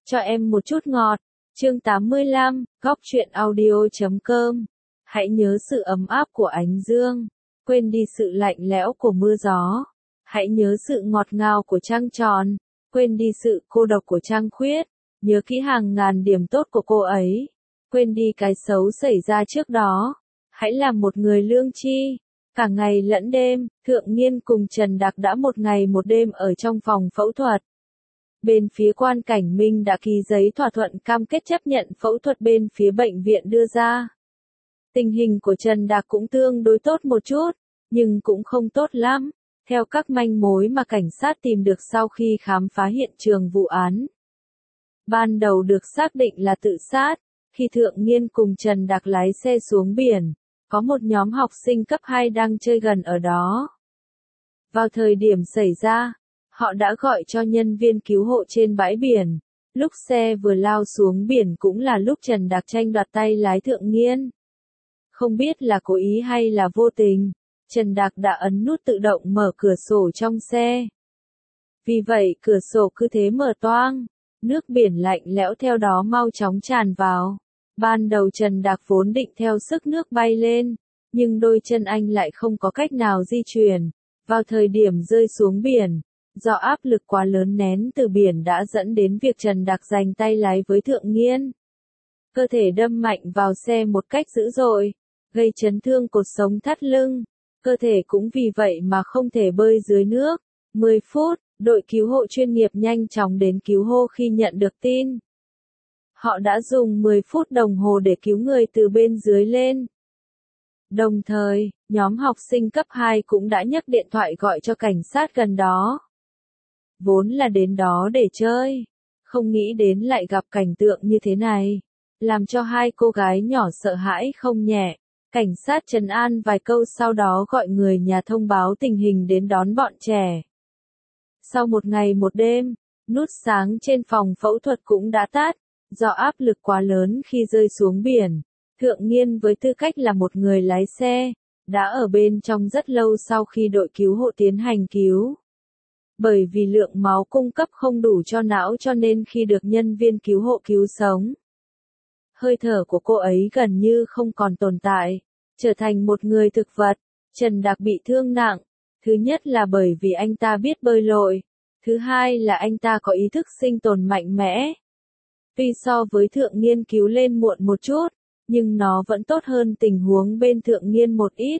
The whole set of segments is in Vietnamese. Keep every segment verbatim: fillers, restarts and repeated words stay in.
Cho em một chút ngọt. Chương tám mươi lăm, góc truyện audio chấm com. Hãy nhớ sự ấm áp của ánh dương, quên đi sự lạnh lẽo của mưa gió. Hãy nhớ sự ngọt ngào của trăng tròn, quên đi sự cô độc của trăng khuyết. Nhớ kỹ hàng ngàn điểm tốt của cô ấy, quên đi cái xấu xảy ra trước đó. Hãy làm một người lương tri. Cả ngày lẫn đêm, Thượng Nghiên cùng Trần Đạc đã một ngày một đêm ở trong phòng phẫu thuật. Bên phía Quan Cảnh Minh đã ký giấy thỏa thuận cam kết chấp nhận phẫu thuật bên phía bệnh viện đưa ra. Tình hình của Trần Đạc cũng tương đối tốt một chút, nhưng cũng không tốt lắm, theo các manh mối mà cảnh sát tìm được sau khi khám phá hiện trường vụ án. Ban đầu được xác định là tự sát, khi Thượng Nghiên cùng Trần Đạc lái xe xuống biển, có một nhóm học sinh cấp hai đang chơi gần ở đó. Vào thời điểm xảy ra, họ đã gọi cho nhân viên cứu hộ trên bãi biển. Lúc xe vừa lao xuống biển cũng là lúc Trần Đạc tranh đoạt tay lái Thượng Nghiên. Không biết là cố ý hay là vô tình, Trần Đạc đã ấn nút tự động mở cửa sổ trong xe. Vì vậy cửa sổ cứ thế mở toang, nước biển lạnh lẽo theo đó mau chóng tràn vào. Ban đầu Trần Đạc vốn định theo sức nước bay lên, nhưng đôi chân anh lại không có cách nào di chuyển. Vào thời điểm rơi xuống biển, do áp lực quá lớn nén từ biển đã dẫn đến việc Trần Đạc giành tay lái với Thượng Nghiên. Cơ thể đâm mạnh vào xe một cách dữ dội, gây chấn thương cột sống thắt lưng. Cơ thể cũng vì vậy mà không thể bơi dưới nước. mười phút, đội cứu hộ chuyên nghiệp nhanh chóng đến cứu hộ khi nhận được tin. Họ đã dùng mười phút đồng hồ để cứu người từ bên dưới lên. Đồng thời, nhóm học sinh cấp hai cũng đã nhấc điện thoại gọi cho cảnh sát gần đó. Vốn là đến đó để chơi, không nghĩ đến lại gặp cảnh tượng như thế này, làm cho hai cô gái nhỏ sợ hãi không nhẹ. Cảnh sát trấn an vài câu sau đó gọi người nhà thông báo tình hình đến đón bọn trẻ. Sau một ngày một đêm, nút sáng trên phòng phẫu thuật cũng đã tắt, do áp lực quá lớn khi rơi xuống biển. Thượng Nghiên với tư cách là một người lái xe, đã ở bên trong rất lâu sau khi đội cứu hộ tiến hành cứu. Bởi vì lượng máu cung cấp không đủ cho não cho nên khi được nhân viên cứu hộ cứu sống, hơi thở của cô ấy gần như không còn tồn tại, trở thành một người thực vật. Trần Đạc bị thương nặng, thứ nhất là bởi vì anh ta biết bơi lội, thứ hai là anh ta có ý thức sinh tồn mạnh mẽ. Tuy so với Thượng Nghiên cứu lên muộn một chút, nhưng nó vẫn tốt hơn tình huống bên Thượng Nghiên một ít.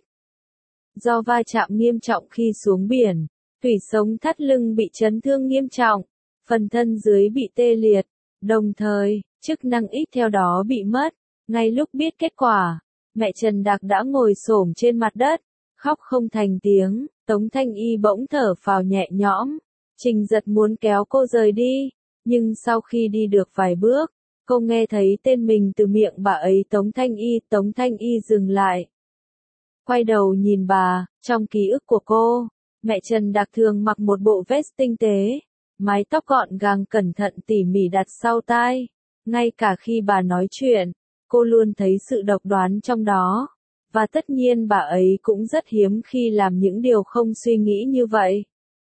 Do va chạm nghiêm trọng khi xuống biển, tủy sống thắt lưng bị chấn thương nghiêm trọng, phần thân dưới bị tê liệt, đồng thời, chức năng ít theo đó bị mất. Ngay lúc biết kết quả, mẹ Trần Đạc đã ngồi xổm trên mặt đất, khóc không thành tiếng. Tống Thanh Y bỗng thở phào nhẹ nhõm. Trình Giật muốn kéo cô rời đi, nhưng sau khi đi được vài bước, cô nghe thấy tên mình từ miệng bà ấy. Tống Thanh Y. Tống Thanh Y dừng lại, quay đầu nhìn bà. Trong ký ức của cô, mẹ Trần Đạc thường mặc một bộ vest tinh tế, mái tóc gọn gàng cẩn thận tỉ mỉ đặt sau tai. Ngay cả khi bà nói chuyện, cô luôn thấy sự độc đoán trong đó. Và tất nhiên bà ấy cũng rất hiếm khi làm những điều không suy nghĩ như vậy.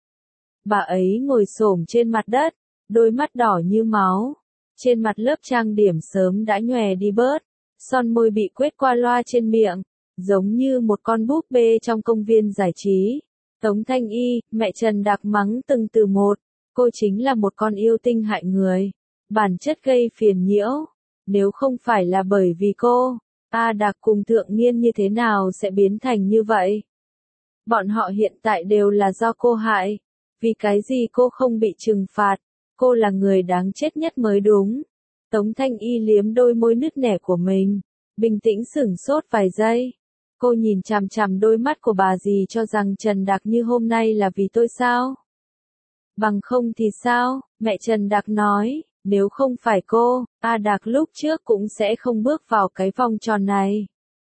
Bà ấy ngồi xổm trên mặt đất, đôi mắt đỏ như máu. Trên mặt lớp trang điểm sớm đã nhòe đi bớt, son môi bị quét qua loa trên miệng, giống như một con búp bê trong công viên giải trí. Tống Thanh Y, mẹ Trần Đạc mắng từng từ một. Cô chính là một con yêu tinh hại người, bản chất gây phiền nhiễu. Nếu không phải là bởi vì cô, A Đạc cùng Thượng Nghiên như thế nào sẽ biến thành như vậy? Bọn họ hiện tại đều là do cô hại. Vì cái gì cô không bị trừng phạt? Cô là người đáng chết nhất mới đúng. Tống Thanh Y liếm đôi môi nứt nẻ của mình, bình tĩnh sửng sốt vài giây. Cô nhìn chằm chằm đôi mắt của bà dì cho rằng Trần Đạc như hôm nay là vì tôi sao? Bằng không thì sao? Mẹ Trần Đạc nói, nếu không phải cô, A Đạc lúc trước cũng sẽ không bước vào cái vòng tròn này.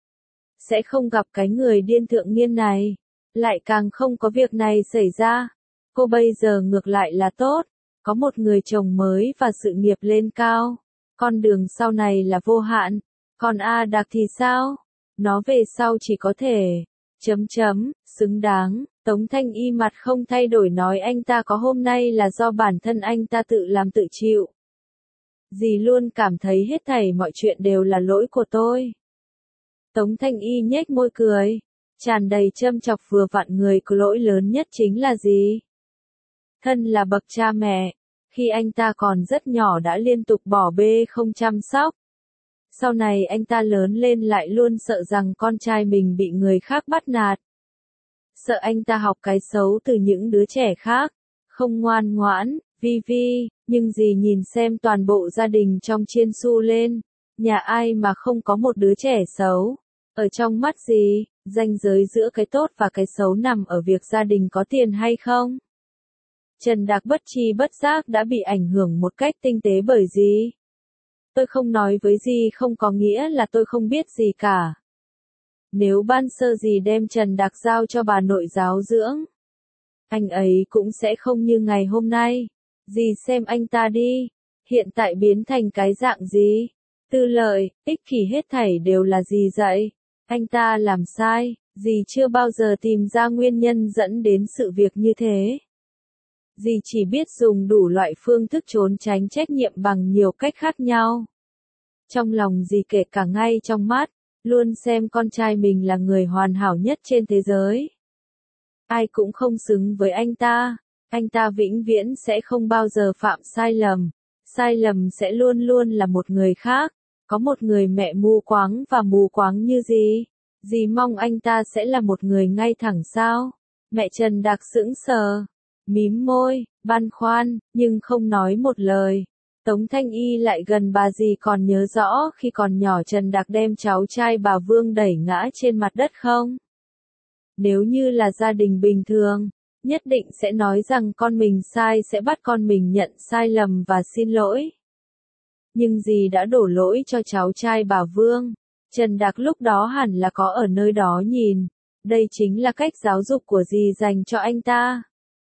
Sẽ không gặp cái người điên Thượng Nghiên này. Lại càng không có việc này xảy ra. Cô bây giờ ngược lại là tốt. Có một người chồng mới và sự nghiệp lên cao. Con đường sau này là vô hạn. Còn A Đạc thì sao? Nó về sau chỉ có thể... Chấm chấm, xứng đáng. Tống Thanh Y mặt không thay đổi nói anh ta có hôm nay là do bản thân anh ta tự làm tự chịu. Dì luôn cảm thấy hết thảy mọi chuyện đều là lỗi của tôi. Tống Thanh Y nhếch môi cười, tràn đầy châm chọc vừa vặn người có lỗi lớn nhất chính là gì? Thân là bậc cha mẹ, khi anh ta còn rất nhỏ đã liên tục bỏ bê không chăm sóc. Sau này anh ta lớn lên lại luôn sợ rằng con trai mình bị người khác bắt nạt. Sợ anh ta học cái xấu từ những đứa trẻ khác, không ngoan ngoãn, vi vi, nhưng dì nhìn xem toàn bộ gia đình trong chiên su lên, nhà ai mà không có một đứa trẻ xấu. Ở trong mắt dì, ranh giới giữa cái tốt và cái xấu nằm ở việc gia đình có tiền hay không. Trần Đạc bất tri bất giác đã bị ảnh hưởng một cách tinh tế bởi dì. Tôi không nói với dì không có nghĩa là tôi không biết gì cả. Nếu ban sơ dì đem Trần Đạc giao cho bà nội giáo dưỡng, anh ấy cũng sẽ không như ngày hôm nay. Dì xem anh ta đi, hiện tại biến thành cái dạng gì? Tư lợi, ích kỷ hết thảy đều là dì dạy. Anh ta làm sai, dì chưa bao giờ tìm ra nguyên nhân dẫn đến sự việc như thế. Dì chỉ biết dùng đủ loại phương thức trốn tránh trách nhiệm bằng nhiều cách khác nhau. Trong lòng dì kể cả ngay trong mắt, luôn xem con trai mình là người hoàn hảo nhất trên thế giới. Ai cũng không xứng với anh ta, anh ta vĩnh viễn sẽ không bao giờ phạm sai lầm, sai lầm sẽ luôn luôn là một người khác, có một người mẹ mù quáng và mù quáng như dì. Dì mong anh ta sẽ là một người ngay thẳng sao? Mẹ Trần Đạc sững sờ, mím môi, băn khoăn, nhưng không nói một lời. Tống Thanh Y lại gần bà dì còn nhớ rõ khi còn nhỏ Trần Đạc đem cháu trai bà Vương đẩy ngã trên mặt đất không? Nếu như là gia đình bình thường, nhất định sẽ nói rằng con mình sai sẽ bắt con mình nhận sai lầm và xin lỗi. Nhưng dì đã đổ lỗi cho cháu trai bà Vương. Trần Đạc lúc đó hẳn là có ở nơi đó nhìn. Đây chính là cách giáo dục của dì dành cho anh ta.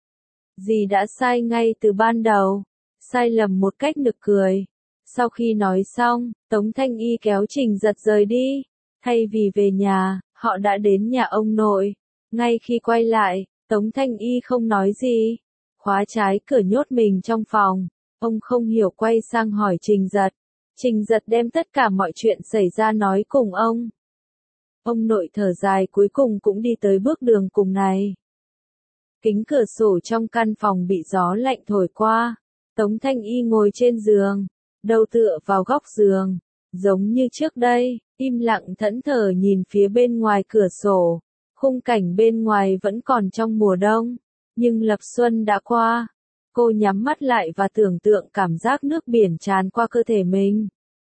Dì đã sai ngay từ ban đầu. Sai lầm một cách nực cười. Sau khi nói xong, Tống Thanh Y kéo Trình Giật rời đi. Thay vì về nhà, họ đã đến nhà ông nội. Ngay khi quay lại, Tống Thanh Y không nói gì. Khóa trái cửa nhốt mình trong phòng. Ông không hiểu quay sang hỏi Trình Giật. Trình Giật đem tất cả mọi chuyện xảy ra nói cùng ông. Ông nội thở dài cuối cùng cũng đi tới bước đường cùng này. Kính cửa sổ trong căn phòng bị gió lạnh thổi qua. Tống Thanh Y ngồi trên giường, đầu tựa vào góc giường, giống như trước đây, im lặng thẫn thờ nhìn phía bên ngoài cửa sổ. Khung cảnh bên ngoài vẫn còn trong mùa đông, nhưng lập xuân đã qua. Cô nhắm mắt lại và tưởng tượng cảm giác nước biển tràn qua cơ thể mình.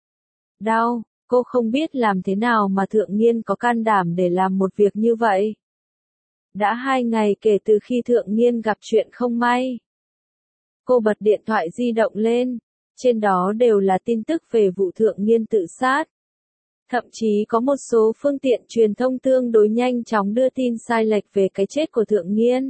Đau, cô không biết làm thế nào mà Thượng Nghiên có can đảm để làm một việc như vậy. Đã hai ngày kể từ khi Thượng Nghiên gặp chuyện không may. Cô bật điện thoại di động lên, trên đó đều là tin tức về vụ Thượng Nghiên tự sát. Thậm chí có một số phương tiện truyền thông tương đối nhanh chóng đưa tin sai lệch về cái chết của Thượng Nghiên.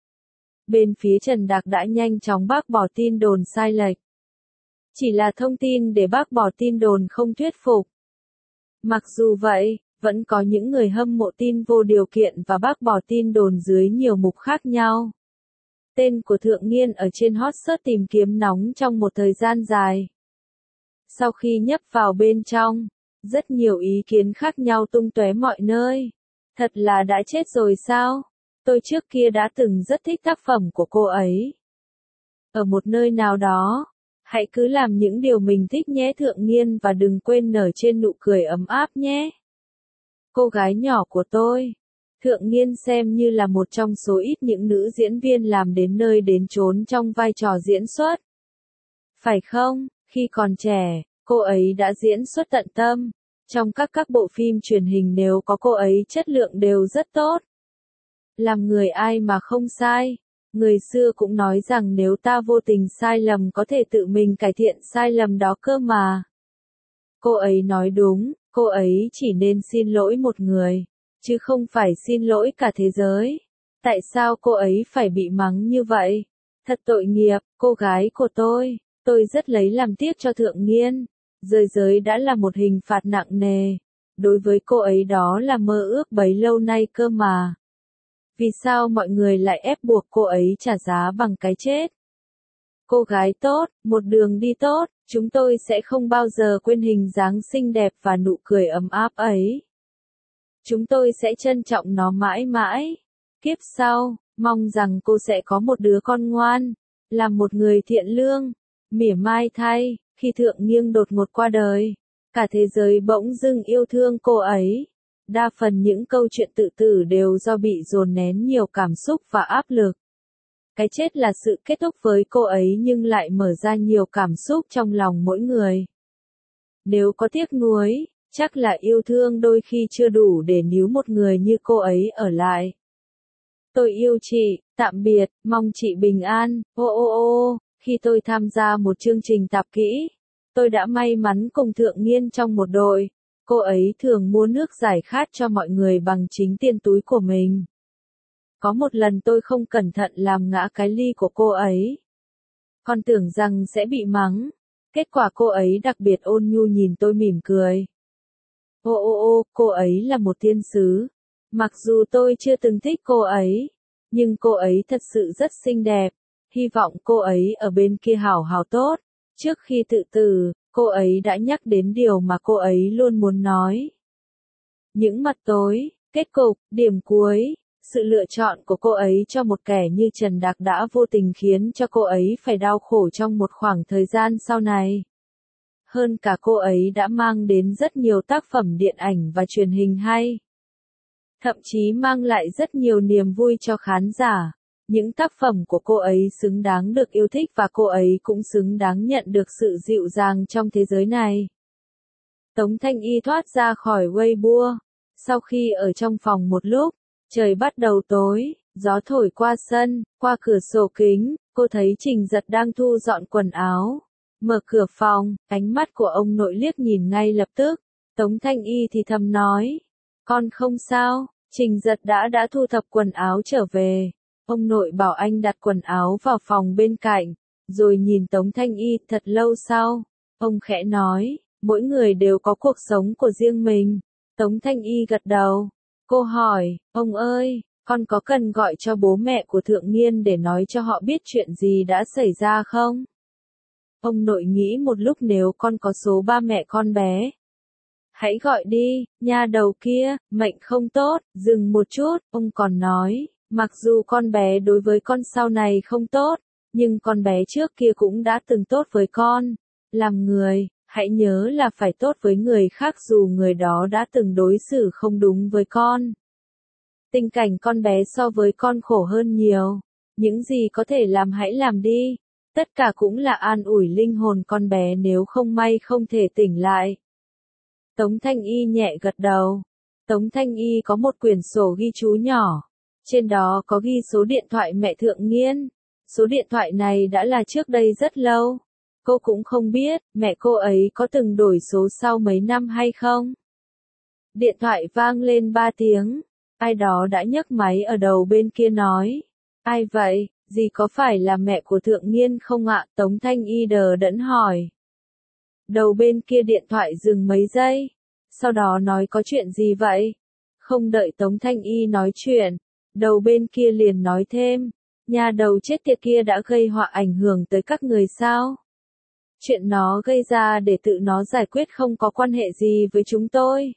Bên phía Trần Đạc đã nhanh chóng bác bỏ tin đồn sai lệch. Chỉ là thông tin để bác bỏ tin đồn không thuyết phục. Mặc dù vậy, vẫn có những người hâm mộ tin vô điều kiện và bác bỏ tin đồn dưới nhiều mục khác nhau. Tên của Thượng Nghiên ở trên hot search tìm kiếm nóng trong một thời gian dài. Sau khi nhấp vào bên trong, rất nhiều ý kiến khác nhau tung tóe mọi nơi. Thật là đã chết rồi sao? Tôi trước kia đã từng rất thích tác phẩm của cô ấy. Ở một nơi nào đó, hãy cứ làm những điều mình thích nhé Thượng Nghiên và đừng quên nở trên nụ cười ấm áp nhé. Cô gái nhỏ của tôi. Thượng Nghiên xem như là một trong số ít những nữ diễn viên làm đến nơi đến chốn trong vai trò diễn xuất. Phải không? Khi còn trẻ, cô ấy đã diễn xuất tận tâm. Trong các các bộ phim truyền hình nếu có cô ấy chất lượng đều rất tốt. Làm người ai mà không sai. Người xưa cũng nói rằng nếu ta vô tình sai lầm có thể tự mình cải thiện sai lầm đó cơ mà. Cô ấy nói đúng, cô ấy chỉ nên xin lỗi một người, chứ không phải xin lỗi cả thế giới. Tại sao cô ấy phải bị mắng như vậy? Thật tội nghiệp, cô gái của tôi. Tôi rất lấy làm tiếc cho Thượng Nghiên. Rời giới đã là một hình phạt nặng nề. Đối với cô ấy đó là mơ ước bấy lâu nay cơ mà. Vì sao mọi người lại ép buộc cô ấy trả giá bằng cái chết? Cô gái tốt, một đường đi tốt, Chúng tôi sẽ không bao giờ quên hình dáng xinh đẹp và nụ cười ấm áp ấy. Chúng tôi sẽ trân trọng nó mãi mãi. Kiếp sau, mong rằng cô sẽ có một đứa con ngoan, là một người thiện lương. Mỉa mai thay, khi Thượng Nghiêng đột ngột qua đời, cả thế giới bỗng dưng yêu thương cô ấy. Đa phần những câu chuyện tự tử đều do bị dồn nén nhiều cảm xúc và áp lực. Cái chết là sự kết thúc với cô ấy nhưng lại mở ra nhiều cảm xúc trong lòng mỗi người. Nếu có tiếc nuối, chắc là yêu thương đôi khi chưa đủ để níu một người như cô ấy ở lại. Tôi yêu chị, tạm biệt, mong chị bình an. Ô ô ô, khi tôi tham gia một chương trình tạp kỹ, tôi đã may mắn cùng Thượng Nghiên trong một đội. Cô ấy thường mua nước giải khát cho mọi người bằng chính tiền túi của mình. Có một lần tôi không cẩn thận làm ngã cái ly của cô ấy. Còn tưởng rằng sẽ bị mắng. Kết quả cô ấy đặc biệt ôn nhu nhìn tôi mỉm cười. Ô ô ô, cô ấy là một thiên sứ. Mặc dù tôi chưa từng thích cô ấy, nhưng cô ấy thật sự rất xinh đẹp. Hy vọng cô ấy ở bên kia hảo hảo tốt. Trước khi tự tử, cô ấy đã nhắc đến điều mà cô ấy luôn muốn nói. Những mặt tối, kết cục, điểm cuối, sự lựa chọn của cô ấy cho một kẻ như Trần Đạc đã vô tình khiến cho cô ấy phải đau khổ trong một khoảng thời gian sau này. Hơn cả cô ấy đã mang đến rất nhiều tác phẩm điện ảnh và truyền hình hay. Thậm chí mang lại rất nhiều niềm vui cho khán giả. Những tác phẩm của cô ấy xứng đáng được yêu thích và cô ấy cũng xứng đáng nhận được sự dịu dàng trong thế giới này. Tống Thanh Y thoát ra khỏi Weibo. Sau khi ở trong phòng một lúc, trời bắt đầu tối, gió thổi qua sân, qua cửa sổ kính, cô thấy Trình Giật đang thu dọn quần áo. Mở cửa phòng, ánh mắt của ông nội liếc nhìn ngay lập tức. Tống Thanh Y thì thầm nói, con không sao. Trình Giật đã đã thu thập quần áo trở về. Ông nội bảo anh đặt quần áo vào phòng bên cạnh, rồi nhìn Tống Thanh Y thật lâu sau. Ông khẽ nói, mỗi người đều có cuộc sống của riêng mình. Tống Thanh Y gật đầu. Cô hỏi, ông ơi, con có cần gọi cho bố mẹ của Thượng Nghiên để nói cho họ biết chuyện gì đã xảy ra không? Ông nội nghĩ một lúc nếu con có số ba mẹ con bé. Hãy gọi đi, nha đầu kia, mệnh không tốt, dừng một chút, ông còn nói, mặc dù con bé đối với con sau này không tốt, nhưng con bé trước kia cũng đã từng tốt với con. Làm người, hãy nhớ là phải tốt với người khác dù người đó đã từng đối xử không đúng với con. Tình cảnh con bé so với con khổ hơn nhiều. Những gì có thể làm hãy làm đi. Tất cả cũng là an ủi linh hồn con bé nếu không may không thể tỉnh lại. Tống Thanh Y nhẹ gật đầu. Tống Thanh Y có một quyển sổ ghi chú nhỏ. Trên đó có ghi số điện thoại mẹ Thượng Nghiên. Số điện thoại này đã là trước đây rất lâu. Cô cũng không biết, mẹ cô ấy có từng đổi số sau mấy năm hay không? Điện thoại vang lên ba tiếng. Ai đó đã nhấc máy ở đầu bên kia nói. Ai vậy, dì có phải là mẹ của Thượng Nghiên không ạ? Tống Thanh Y đờ đẫn hỏi. Đầu bên kia điện thoại dừng mấy giây. Sau đó nói có chuyện gì vậy? Không đợi Tống Thanh Y nói chuyện. Đầu bên kia liền nói thêm. Nhà đầu chết tiệt kia đã gây họa ảnh hưởng tới các người sao? Chuyện nó gây ra để tự nó giải quyết không có quan hệ gì với chúng tôi.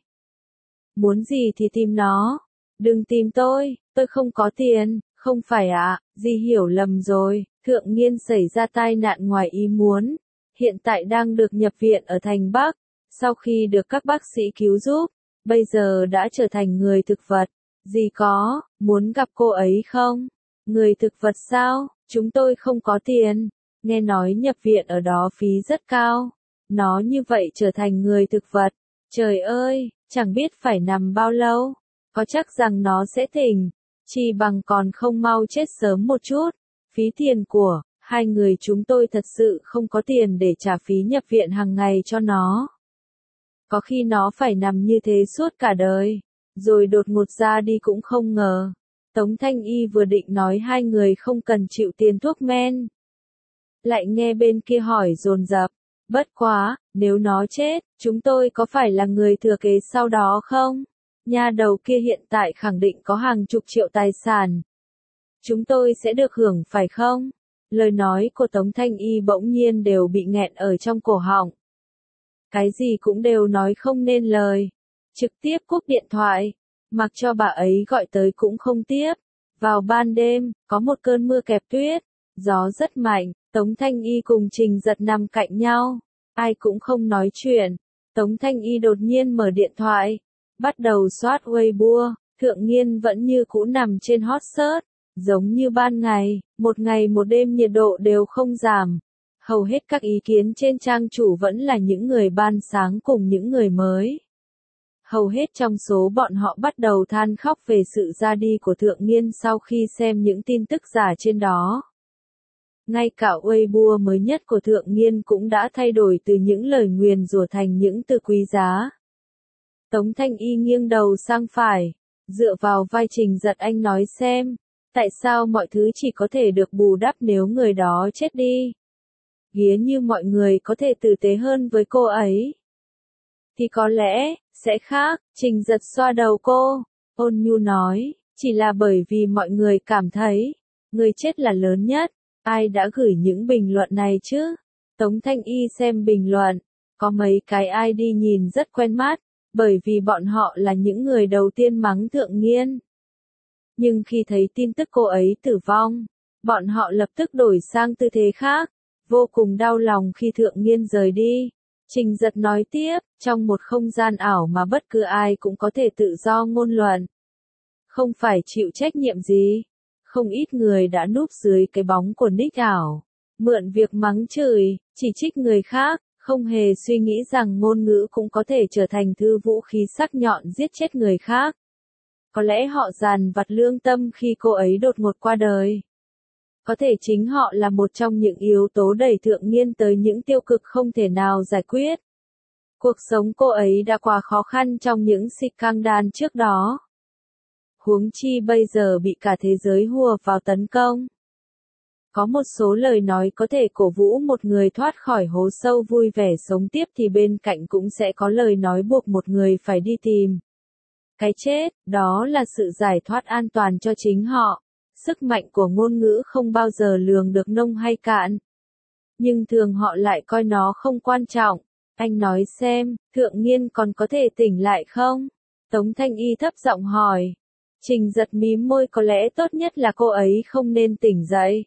Muốn gì thì tìm nó. Đừng tìm tôi, tôi không có tiền. Không phải ạ, à, dì hiểu lầm rồi. Thượng Nghiên xảy ra tai nạn ngoài ý muốn. Hiện tại đang được nhập viện ở thành Bắc. Sau khi được các bác sĩ cứu giúp, bây giờ đã trở thành người thực vật. Dì có, muốn gặp cô ấy không? Người thực vật sao? Chúng tôi không có tiền. Nghe nói nhập viện ở đó phí rất cao. Nó như vậy trở thành người thực vật. Trời ơi, chẳng biết phải nằm bao lâu. Có chắc rằng nó sẽ tỉnh. Chỉ bằng còn không mau chết sớm một chút. Phí tiền của hai người chúng tôi thật sự không có tiền để trả phí nhập viện hàng ngày cho nó. Có khi nó phải nằm như thế suốt cả đời. Rồi đột ngột ra đi cũng không ngờ. Tống Thanh Y vừa định nói hai người không cần chịu tiền thuốc men. Lại nghe bên kia hỏi dồn dập. Bất quá, nếu nó chết, chúng tôi có phải là người thừa kế sau đó không? Nhà đầu kia hiện tại khẳng định có hàng chục triệu tài sản. Chúng tôi sẽ được hưởng phải không? Lời nói của Tống Thanh Y bỗng nhiên đều bị nghẹn ở trong cổ họng. Cái gì cũng đều nói không nên lời. Trực tiếp cúp điện thoại. Mặc cho bà ấy gọi tới cũng không tiếp. Vào ban đêm, có một cơn mưa kẹp tuyết. Gió rất mạnh. Tống Thanh Y cùng Trình Giật nằm cạnh nhau. Ai cũng không nói chuyện. Tống Thanh Y đột nhiên mở điện thoại. Bắt đầu soát Weibo. Thượng Nghiên vẫn như cũ nằm trên hot search. Giống như ban ngày, một ngày một đêm nhiệt độ đều không giảm. Hầu hết các ý kiến trên trang chủ vẫn là những người ban sáng cùng những người mới. Hầu hết trong số bọn họ bắt đầu than khóc về sự ra đi của Thượng Nghiên sau khi xem những tin tức giả trên đó. Ngay cả Weibo mới nhất của Thượng Nghiên cũng đã thay đổi từ những lời nguyền rủa thành những từ quý giá. Tống Thanh Y nghiêng đầu sang phải, dựa vào vai Trình Giật, anh nói xem, tại sao mọi thứ chỉ có thể được bù đắp nếu người đó chết đi? Ghía như mọi người có thể tử tế hơn với cô ấy. Thì có lẽ, sẽ khác, Trình Giật xoa đầu cô, ôn nhu nói, chỉ là bởi vì mọi người cảm thấy, người chết là lớn nhất. Ai đã gửi những bình luận này chứ? Tống Thanh Y xem bình luận, có mấy cái i đê nhìn rất quen mắt, bởi vì bọn họ là những người đầu tiên mắng Thượng Nghiên. Nhưng khi thấy tin tức cô ấy tử vong, bọn họ lập tức đổi sang tư thế khác, vô cùng đau lòng khi Thượng Nghiên rời đi. Trình Giật nói tiếp, trong một không gian ảo mà bất cứ ai cũng có thể tự do ngôn luận, không phải chịu trách nhiệm gì. Không ít người đã núp dưới cái bóng của nick ảo, mượn việc mắng chửi, chỉ trích người khác, không hề suy nghĩ rằng ngôn ngữ cũng có thể trở thành thứ vũ khí sắc nhọn giết chết người khác. Có lẽ họ dằn vặt lương tâm khi cô ấy đột ngột qua đời. Có thể chính họ là một trong những yếu tố đẩy Thượng Nghiên tới những tiêu cực không thể nào giải quyết. Cuộc sống cô ấy đã quá khó khăn trong những scandal trước đó. Huống chi bây giờ bị cả thế giới hùa vào tấn công. Có một số lời nói có thể cổ vũ một người thoát khỏi hố sâu vui vẻ sống tiếp thì bên cạnh cũng sẽ có lời nói buộc một người phải đi tìm cái chết, đó là sự giải thoát an toàn cho chính họ. Sức mạnh của ngôn ngữ không bao giờ lường được nông hay cạn. Nhưng thường họ lại coi nó không quan trọng. Anh nói xem, Thượng Nghiên còn có thể tỉnh lại không? Tống Thanh Y thấp giọng hỏi. Trình Giật mím môi, có lẽ tốt nhất là cô ấy không nên tỉnh dậy.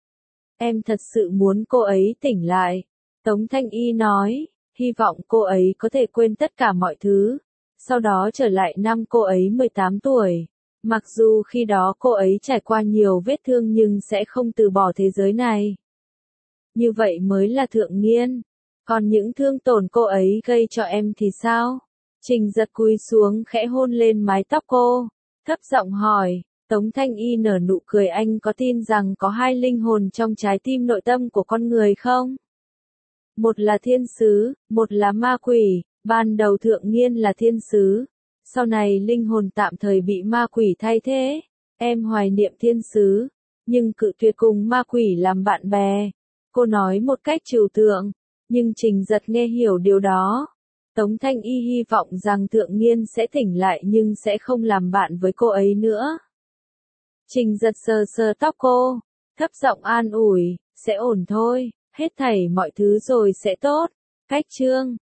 Em thật sự muốn cô ấy tỉnh lại. Tống Thanh Y nói, hy vọng cô ấy có thể quên tất cả mọi thứ. Sau đó trở lại năm cô ấy mười tám tuổi. Mặc dù khi đó cô ấy trải qua nhiều vết thương nhưng sẽ không từ bỏ thế giới này. Như vậy mới là Thượng Nghiên. Còn những thương tổn cô ấy gây cho em thì sao? Trình Giật cúi xuống khẽ hôn lên mái tóc cô. Thấp giọng hỏi, Tống Thanh Y nở nụ cười, anh có tin rằng có hai linh hồn trong trái tim nội tâm của con người không? Một là thiên sứ, một là ma quỷ. Ban đầu Thượng Nghiên là thiên sứ. Sau này linh hồn tạm thời bị ma quỷ thay thế. Em hoài niệm thiên sứ, nhưng cự tuyệt cùng ma quỷ làm bạn bè. Cô nói một cách trừu tượng, nhưng Trình Giật nghe hiểu điều đó. Tống Thanh Y hy vọng rằng Thượng Nghiên sẽ tỉnh lại nhưng sẽ không làm bạn với cô ấy nữa. Trình Giật sờ sờ tóc cô, thấp giọng an ủi, sẽ ổn thôi, hết thảy mọi thứ rồi sẽ tốt. Cách chương